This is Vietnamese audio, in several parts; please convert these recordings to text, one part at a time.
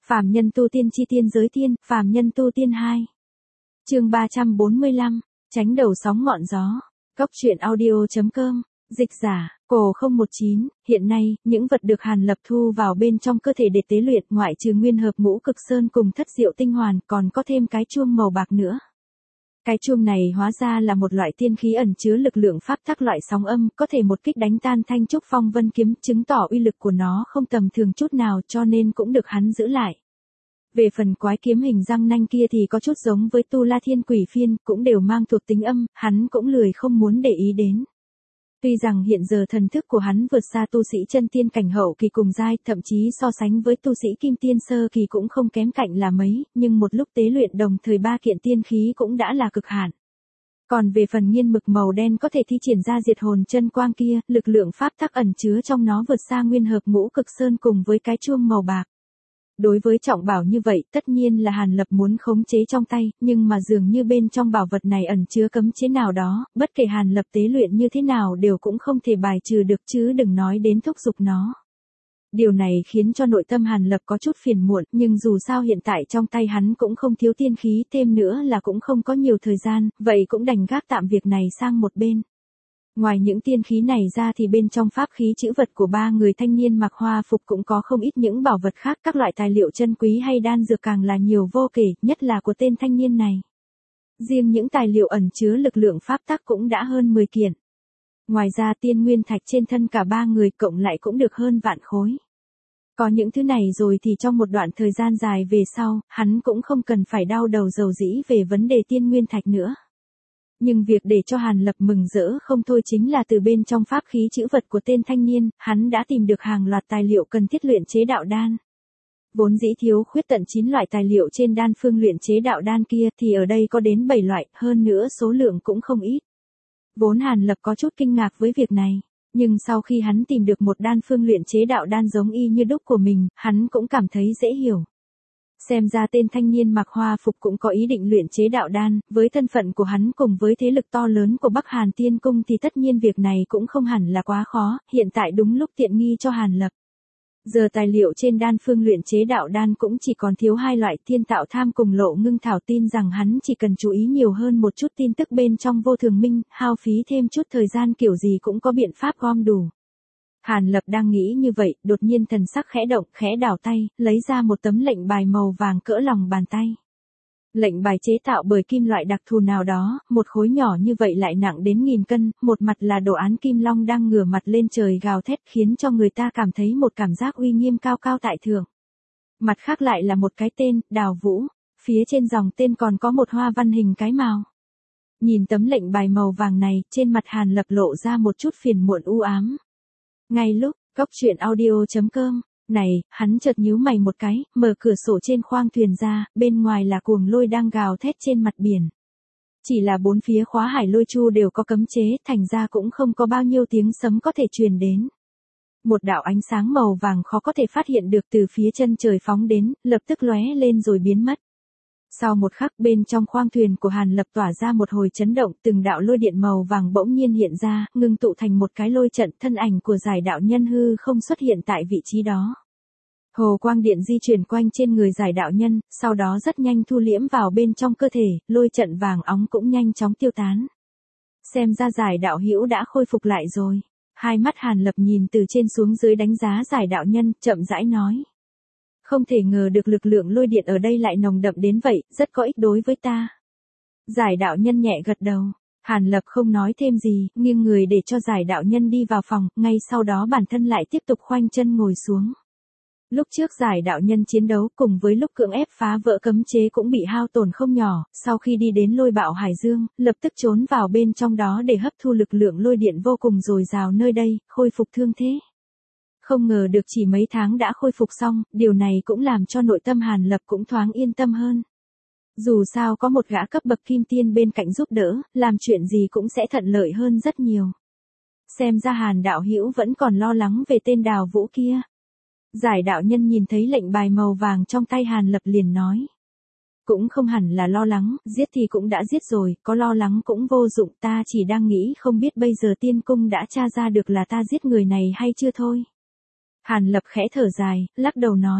Phàm nhân tu tiên chi tiên giới tiên, phàm nhân tu tiên 2. Chương 345, tránh đầu sóng ngọn gió. Góc truyện audio.com, dịch giả, Cổ 019, hiện nay, những vật được Hàn Lập thu vào bên trong cơ thể để tế luyện ngoại trừ nguyên hợp ngũ cực sơn cùng thất diệu tinh hoàn còn có thêm cái chuông màu bạc nữa. Cái chuông này hóa ra là một loại tiên khí ẩn chứa lực lượng pháp tắc loại sóng âm, có thể một kích đánh tan thanh trúc phong vân kiếm, chứng tỏ uy lực của nó không tầm thường chút nào cho nên cũng được hắn giữ lại. Về phần quái kiếm hình răng nanh kia thì có chút giống với Tu La Thiên Quỷ Phiên, cũng đều mang thuộc tính âm, hắn cũng lười không muốn để ý đến. Tuy rằng hiện giờ thần thức của hắn vượt xa tu sĩ chân tiên cảnh hậu kỳ cùng giai, thậm chí so sánh với tu sĩ kim tiên sơ kỳ cũng không kém cạnh là mấy, nhưng một lúc tế luyện đồng thời ba kiện tiên khí cũng đã là cực hạn. Còn về phần nghiên mực màu đen có thể thi triển ra diệt hồn chân quang kia, lực lượng pháp tắc ẩn chứa trong nó vượt xa nguyên hợp ngũ cực sơn cùng với cái chuông màu bạc. Đối với trọng bảo như vậy, tất nhiên là Hàn Lập muốn khống chế trong tay, nhưng mà dường như bên trong bảo vật này ẩn chứa cấm chế nào đó, bất kể Hàn Lập tế luyện như thế nào đều cũng không thể bài trừ được chứ đừng nói đến thúc giục nó. Điều này khiến cho nội tâm Hàn Lập có chút phiền muộn, nhưng dù sao hiện tại trong tay hắn cũng không thiếu tiên khí, thêm nữa là cũng không có nhiều thời gian, vậy cũng đành gác tạm việc này sang một bên. Ngoài những tiên khí này ra thì bên trong pháp khí trữ vật của ba người thanh niên mặc hoa phục cũng có không ít những bảo vật khác, các loại tài liệu chân quý hay đan dược càng là nhiều vô kể, nhất là của tên thanh niên này. Riêng những tài liệu ẩn chứa lực lượng pháp tắc cũng đã hơn 10 kiện. Ngoài ra tiên nguyên thạch trên thân cả ba người cộng lại cũng được hơn vạn khối. Có những thứ này rồi thì trong một đoạn thời gian dài về sau, hắn cũng không cần phải đau đầu rầu rĩ về vấn đề tiên nguyên thạch nữa. Nhưng việc để cho Hàn Lập mừng rỡ không thôi chính là từ bên trong pháp khí trữ vật của tên thanh niên, hắn đã tìm được hàng loạt tài liệu cần thiết luyện chế đạo đan. Vốn dĩ thiếu khuyết tận 9 loại tài liệu trên đan phương luyện chế đạo đan kia thì ở đây có đến 7 loại, hơn nữa số lượng cũng không ít. Vốn Hàn Lập có chút kinh ngạc với việc này, nhưng sau khi hắn tìm được một đan phương luyện chế đạo đan giống y như đúc của mình, hắn cũng cảm thấy dễ hiểu. Xem ra tên thanh niên mặc hoa phục cũng có ý định luyện chế đạo đan, với thân phận của hắn cùng với thế lực to lớn của Bắc Hàn Tiên Cung thì tất nhiên việc này cũng không hẳn là quá khó, hiện tại đúng lúc tiện nghi cho Hàn Lập. Giờ tài liệu trên đan phương luyện chế đạo đan cũng chỉ còn thiếu 2 loại thiên tạo tham cùng lộ ngưng thảo, tin rằng hắn chỉ cần chú ý nhiều hơn một chút tin tức bên trong vô thường minh, hao phí thêm chút thời gian kiểu gì cũng có biện pháp gom đủ. Hàn Lập đang nghĩ như vậy, đột nhiên thần sắc khẽ động, khẽ đảo tay, lấy ra một tấm lệnh bài màu vàng cỡ lòng bàn tay. Lệnh bài chế tạo bởi kim loại đặc thù nào đó, một khối nhỏ như vậy lại nặng đến 1000 cân, một mặt là đồ án kim long đang ngửa mặt lên trời gào thét khiến cho người ta cảm thấy một cảm giác uy nghiêm cao cao tại thượng. Mặt khác lại là một cái tên, Đào Vũ, phía trên dòng tên còn có một hoa văn hình cái mào. Nhìn tấm lệnh bài màu vàng này, trên mặt Hàn Lập lộ ra một chút phiền muộn u ám. Ngay lúc, góc truyện audio.com, này, hắn chợt nhíu mày một cái, mở cửa sổ trên khoang thuyền ra, bên ngoài là cuồng lôi đang gào thét trên mặt biển. Chỉ là bốn phía khóa hải lôi chu đều có cấm chế, thành ra cũng không có bao nhiêu tiếng sấm có thể truyền đến. Một đạo ánh sáng màu vàng khó có thể phát hiện được từ phía chân trời phóng đến, lập tức lóe lên rồi biến mất. Sau một khắc bên trong khoang thuyền của Hàn Lập tỏa ra một hồi chấn động, từng đạo lôi điện màu vàng bỗng nhiên hiện ra, ngưng tụ thành một cái lôi trận, thân ảnh của giải đạo nhân hư không xuất hiện tại vị trí đó. Hồ quang điện di chuyển quanh trên người giải đạo nhân, sau đó rất nhanh thu liễm vào bên trong cơ thể, lôi trận vàng óng cũng nhanh chóng tiêu tán. Xem ra giải đạo hữu đã khôi phục lại rồi. Hai mắt Hàn Lập nhìn từ trên xuống dưới đánh giá giải đạo nhân, chậm rãi nói. Không thể ngờ được lực lượng lôi điện ở đây lại nồng đậm đến vậy, rất có ích đối với ta. Giải đạo nhân nhẹ gật đầu. Hàn Lập không nói thêm gì, nghiêng người để cho giải đạo nhân đi vào phòng, ngay sau đó bản thân lại tiếp tục khoanh chân ngồi xuống. Lúc trước giải đạo nhân chiến đấu cùng với lúc cưỡng ép phá vỡ cấm chế cũng bị hao tổn không nhỏ, sau khi đi đến lôi bạo hải dương, lập tức trốn vào bên trong đó để hấp thu lực lượng lôi điện vô cùng dồi dào nơi đây, khôi phục thương thế. Không ngờ được chỉ mấy tháng đã khôi phục xong, điều này cũng làm cho nội tâm Hàn Lập cũng thoáng yên tâm hơn. Dù sao có một gã cấp bậc kim tiên bên cạnh giúp đỡ, làm chuyện gì cũng sẽ thuận lợi hơn rất nhiều. Xem ra Hàn đạo hữu vẫn còn lo lắng về tên Đào Vũ kia. Giải đạo nhân nhìn thấy lệnh bài màu vàng trong tay Hàn Lập liền nói. Cũng không hẳn là lo lắng, giết thì cũng đã giết rồi, có lo lắng cũng vô dụng, ta chỉ đang nghĩ không biết bây giờ tiên cung đã tra ra được là ta giết người này hay chưa thôi. Hàn Lập khẽ thở dài, lắc đầu nói.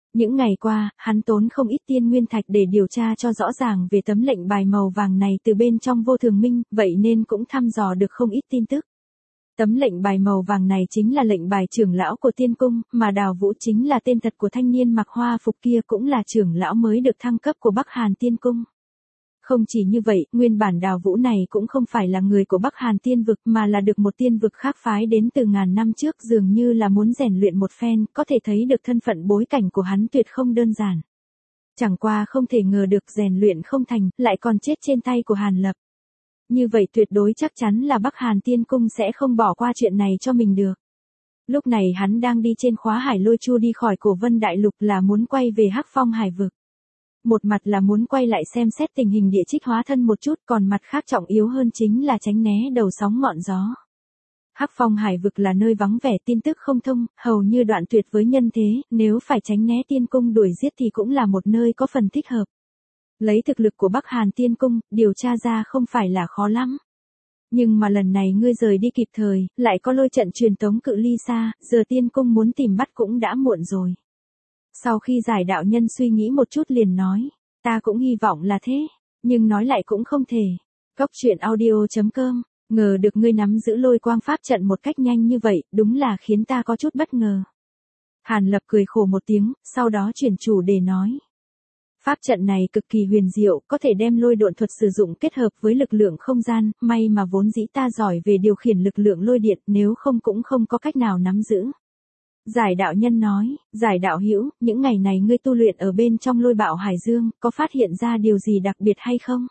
Những ngày qua, hắn tốn không ít tiên nguyên thạch để điều tra cho rõ ràng về tấm lệnh bài màu vàng này từ bên trong Vô Thường Minh, vậy nên cũng thăm dò được không ít tin tức. Tấm lệnh bài màu vàng này chính là lệnh bài trưởng lão của tiên cung, mà Đào Vũ chính là tên thật của thanh niên mặc hoa phục kia, cũng là trưởng lão mới được thăng cấp của Bắc Hàn tiên cung. Không chỉ như vậy, nguyên bản Đào Vũ này cũng không phải là người của Bắc Hàn tiên vực mà là được một tiên vực khác phái đến từ ngàn năm trước, dường như là muốn rèn luyện một phen, có thể thấy được thân phận bối cảnh của hắn tuyệt không đơn giản. Chẳng qua không thể ngờ được rèn luyện không thành, lại còn chết trên tay của Hàn Lập. Như vậy tuyệt đối chắc chắn là Bắc Hàn tiên cung sẽ không bỏ qua chuyện này cho mình được. Lúc này hắn đang đi trên khóa hải lôi chu đi khỏi Cổ Vân Đại Lục, là muốn quay về Hắc Phong Hải vực. Một mặt là muốn quay lại xem xét tình hình địa chích hóa thân một chút, còn mặt khác trọng yếu hơn chính là tránh né đầu sóng ngọn gió. Hắc Phong Hải vực là nơi vắng vẻ, tin tức không thông, hầu như đoạn tuyệt với nhân thế, nếu phải tránh né tiên cung đuổi giết thì cũng là một nơi có phần thích hợp. Lấy thực lực của Bắc Hàn tiên cung, điều tra ra không phải là khó lắm. Nhưng mà lần này ngươi rời đi kịp thời, lại có lôi trận truyền tống cự ly xa, giờ tiên cung muốn tìm bắt cũng đã muộn rồi. Sau khi giải đạo nhân suy nghĩ một chút liền nói, ta cũng hy vọng là thế, nhưng nói lại cũng không thể. Cốc truyện audio.com, ngờ được ngươi nắm giữ lôi quang pháp trận một cách nhanh như vậy, đúng là khiến ta có chút bất ngờ. Hàn Lập cười khổ một tiếng, sau đó chuyển chủ đề nói. Pháp trận này cực kỳ huyền diệu, có thể đem lôi độn thuật sử dụng kết hợp với lực lượng không gian, may mà vốn dĩ ta giỏi về điều khiển lực lượng lôi điện, nếu không cũng không có cách nào nắm giữ. Giải đạo nhân nói, giải đạo hữu, những ngày này ngươi tu luyện ở bên trong Lôi Bạo Hải Dương, có phát hiện ra điều gì đặc biệt hay không?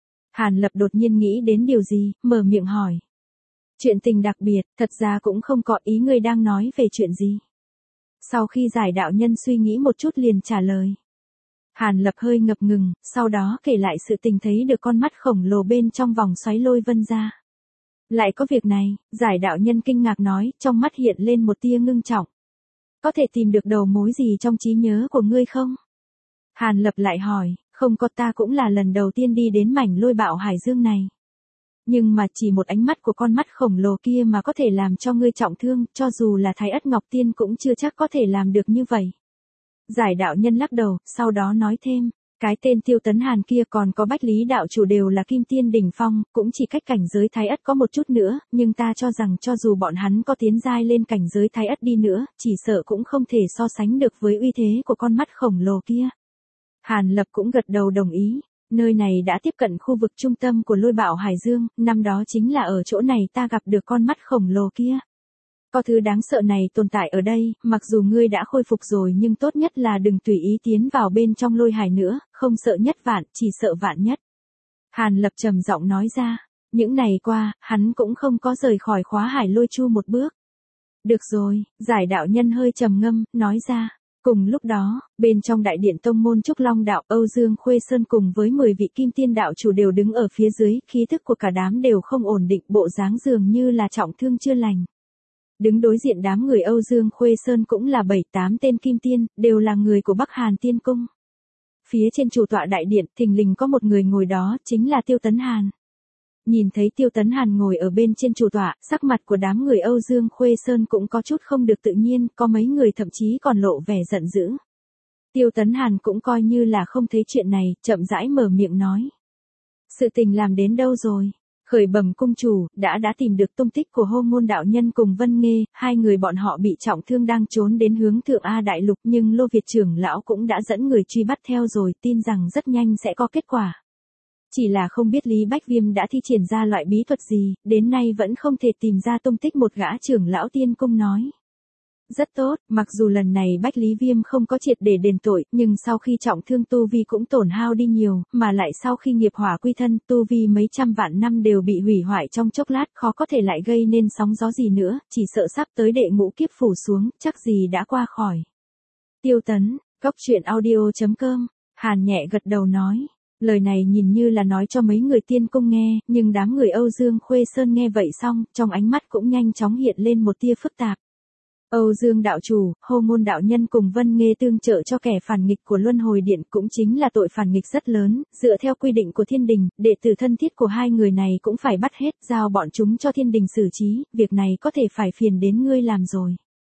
Hàn Lập đột nhiên nghĩ đến điều gì, mở miệng hỏi. Chuyện tình đặc biệt, thật ra cũng không có, ý ngươi đang nói về chuyện gì? Sau khi giải đạo nhân suy nghĩ một chút liền trả lời. Hàn Lập hơi ngập ngừng, sau đó kể lại sự tình thấy được con mắt khổng lồ bên trong vòng xoáy lôi vân ra. Lại có việc này, giải đạo nhân kinh ngạc nói, trong mắt hiện lên một tia ngưng trọng. Có thể tìm được đầu mối gì trong trí nhớ của ngươi không? Hàn Lập lại hỏi, không có, ta cũng là lần đầu tiên đi đến mảnh Lôi Bạo Hải Dương này. Nhưng mà chỉ một ánh mắt của con mắt khổng lồ kia mà có thể làm cho ngươi trọng thương, cho dù là Thái Ất Ngọc Tiên cũng chưa chắc có thể làm được như vậy. Giải đạo nhân lắc đầu, sau đó nói thêm, cái tên Tiêu Tấn Hàn kia còn có Bách Lý đạo chủ đều là kim tiên đỉnh phong, cũng chỉ cách cảnh giới Thái Ất có một chút nữa, nhưng ta cho rằng cho dù bọn hắn có tiến giai lên cảnh giới Thái Ất đi nữa, chỉ sợ cũng không thể so sánh được với uy thế của con mắt khổng lồ kia. Hàn Lập cũng gật đầu đồng ý, nơi này đã tiếp cận khu vực trung tâm của Lôi Bạo Hải Dương, năm đó chính là ở chỗ này ta gặp được con mắt khổng lồ kia. Có thứ đáng sợ này tồn tại ở đây, mặc dù ngươi đã khôi phục rồi nhưng tốt nhất là đừng tùy ý tiến vào bên trong lôi hải nữa, không sợ nhất vạn, chỉ sợ vạn nhất. Hàn Lập trầm giọng nói ra, những ngày qua, hắn cũng không có rời khỏi khóa hải lôi chu một bước. Được rồi, giải đạo nhân hơi trầm ngâm, nói ra. Cùng lúc đó, bên trong đại điện tông môn Trúc Long đạo, Âu Dương Khuê Sơn cùng với 10 vị kim tiên đạo chủ đều đứng ở phía dưới, khí thức của cả đám đều không ổn định, bộ dáng dường như là trọng thương chưa lành. Đứng đối diện đám người Âu Dương Khuê Sơn cũng là 7-8 tên kim tiên, đều là người của Bắc Hàn tiên cung. Phía trên chủ tọa đại điện, thình lình có một người ngồi đó, chính là Tiêu Tấn Hàn. Nhìn thấy Tiêu Tấn Hàn ngồi ở bên trên chủ tọa, sắc mặt của đám người Âu Dương Khuê Sơn cũng có chút không được tự nhiên, có mấy người thậm chí còn lộ vẻ giận dữ. Tiêu Tấn Hàn cũng coi như là không thấy chuyện này, chậm rãi mở miệng nói. Sự tình làm đến đâu rồi? Khởi bẩm cung chủ, đã tìm được tung tích của Hô Môn đạo nhân cùng Vân Nghê, hai người bọn họ bị trọng thương đang trốn đến hướng Thượng A Đại Lục, nhưng Lô Việt trưởng lão cũng đã dẫn người truy bắt theo rồi, tin rằng rất nhanh sẽ có kết quả. Chỉ là không biết Lý Bách Viêm đã thi triển ra loại bí thuật gì, đến nay vẫn không thể tìm ra tung tích một gã trưởng lão tiên cung nói. Rất tốt, mặc dù lần này Bách Lý Viêm không có triệt để đền tội, nhưng sau khi trọng thương tu vi cũng tổn hao đi nhiều, mà lại sau khi nghiệp hỏa quy thân, tu vi mấy trăm vạn năm đều bị hủy hoại trong chốc lát, khó có thể lại gây nên sóng gió gì nữa, chỉ sợ sắp tới đệ ngũ kiếp phủ xuống, chắc gì đã qua khỏi. Tiêu Tấn, Cốc truyện audio.com, Hàn nhẹ gật đầu nói. Lời này nhìn như là nói cho mấy người tiên cung nghe, nhưng đám người Âu Dương Khuê Sơn nghe vậy xong, trong ánh mắt cũng nhanh chóng hiện lên một tia phức tạp. Âu Dương đạo chủ, Hô Môn đạo nhân cùng Vân Nghê tương trợ cho kẻ phản nghịch của Luân Hồi Điện cũng chính là tội phản nghịch rất lớn, dựa theo quy định của thiên đình, đệ tử thân thiết của hai người này cũng phải bắt hết, giao bọn chúng cho thiên đình xử trí, việc này có thể phải phiền đến ngươi làm rồi.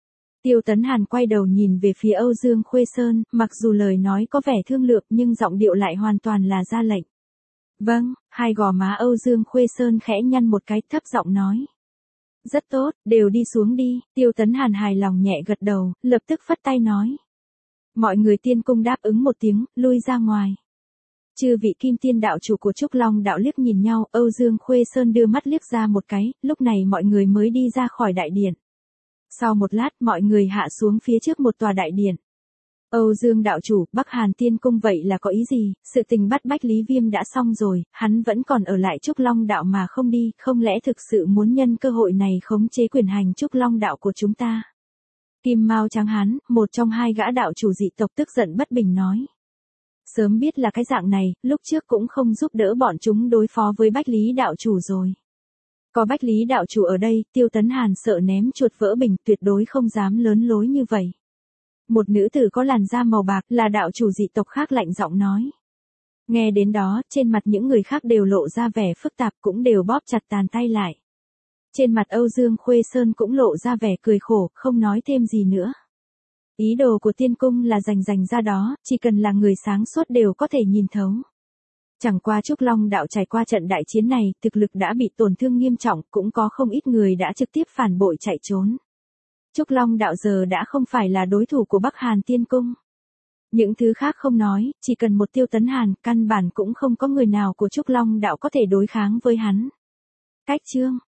Tiêu Tấn Hàn quay đầu nhìn về phía Âu Dương Khuê Sơn, mặc dù lời nói có vẻ thương lượng nhưng giọng điệu lại hoàn toàn là ra lệnh. Vâng, hai gò má Âu Dương Khuê Sơn khẽ nhăn một cái, thấp giọng nói. Rất tốt, đều đi xuống đi. Tiêu Tấn Hàn hài lòng nhẹ gật đầu, lập tức phất tay nói. Mọi người tiên cung đáp ứng một tiếng, lui ra ngoài. Chư vị kim tiên đạo chủ của Trúc Long đạo liếc nhìn nhau, Âu Dương Khuê Sơn đưa mắt liếc ra một cái, lúc này mọi người mới đi ra khỏi đại điện. Sau một lát mọi người hạ xuống phía trước một tòa đại điện. Âu Dương đạo chủ, Bắc Hàn tiên cung vậy là có ý gì, sự tình bắt Bách Lý Viêm đã xong rồi, hắn vẫn còn ở lại Trúc Long đạo mà không đi, không lẽ thực sự muốn nhân cơ hội này khống chế quyền hành Trúc Long đạo của chúng ta? Kim Mao Tráng Hán, một trong hai gã đạo chủ dị tộc tức giận bất bình nói. Sớm biết là cái dạng này, lúc trước cũng không giúp đỡ bọn chúng đối phó với Bách Lý đạo chủ rồi. Có Bách Lý đạo chủ ở đây, Tiêu Tấn Hàn sợ ném chuột vỡ bình, tuyệt đối không dám lớn lối như vậy. Một nữ tử có làn da màu bạc là đạo chủ dị tộc khác lạnh giọng nói. Nghe đến đó, trên mặt những người khác đều lộ ra vẻ phức tạp, cũng đều bóp chặt tàn tay lại. Trên mặt Âu Dương Khuê Sơn cũng lộ ra vẻ cười khổ, không nói thêm gì nữa. Ý đồ của tiên cung là giành ra đó, chỉ cần là người sáng suốt đều có thể nhìn thấu. Chẳng qua Trúc Long đạo trải qua trận đại chiến này, thực lực đã bị tổn thương nghiêm trọng, cũng có không ít người đã trực tiếp phản bội chạy trốn. Trúc Long đạo giờ đã không phải là đối thủ của Bắc Hàn tiên cung. Những thứ khác không nói, chỉ cần một Tiêu Tấn Hàn, căn bản cũng không có người nào của Trúc Long đạo có thể đối kháng với hắn. Cách chương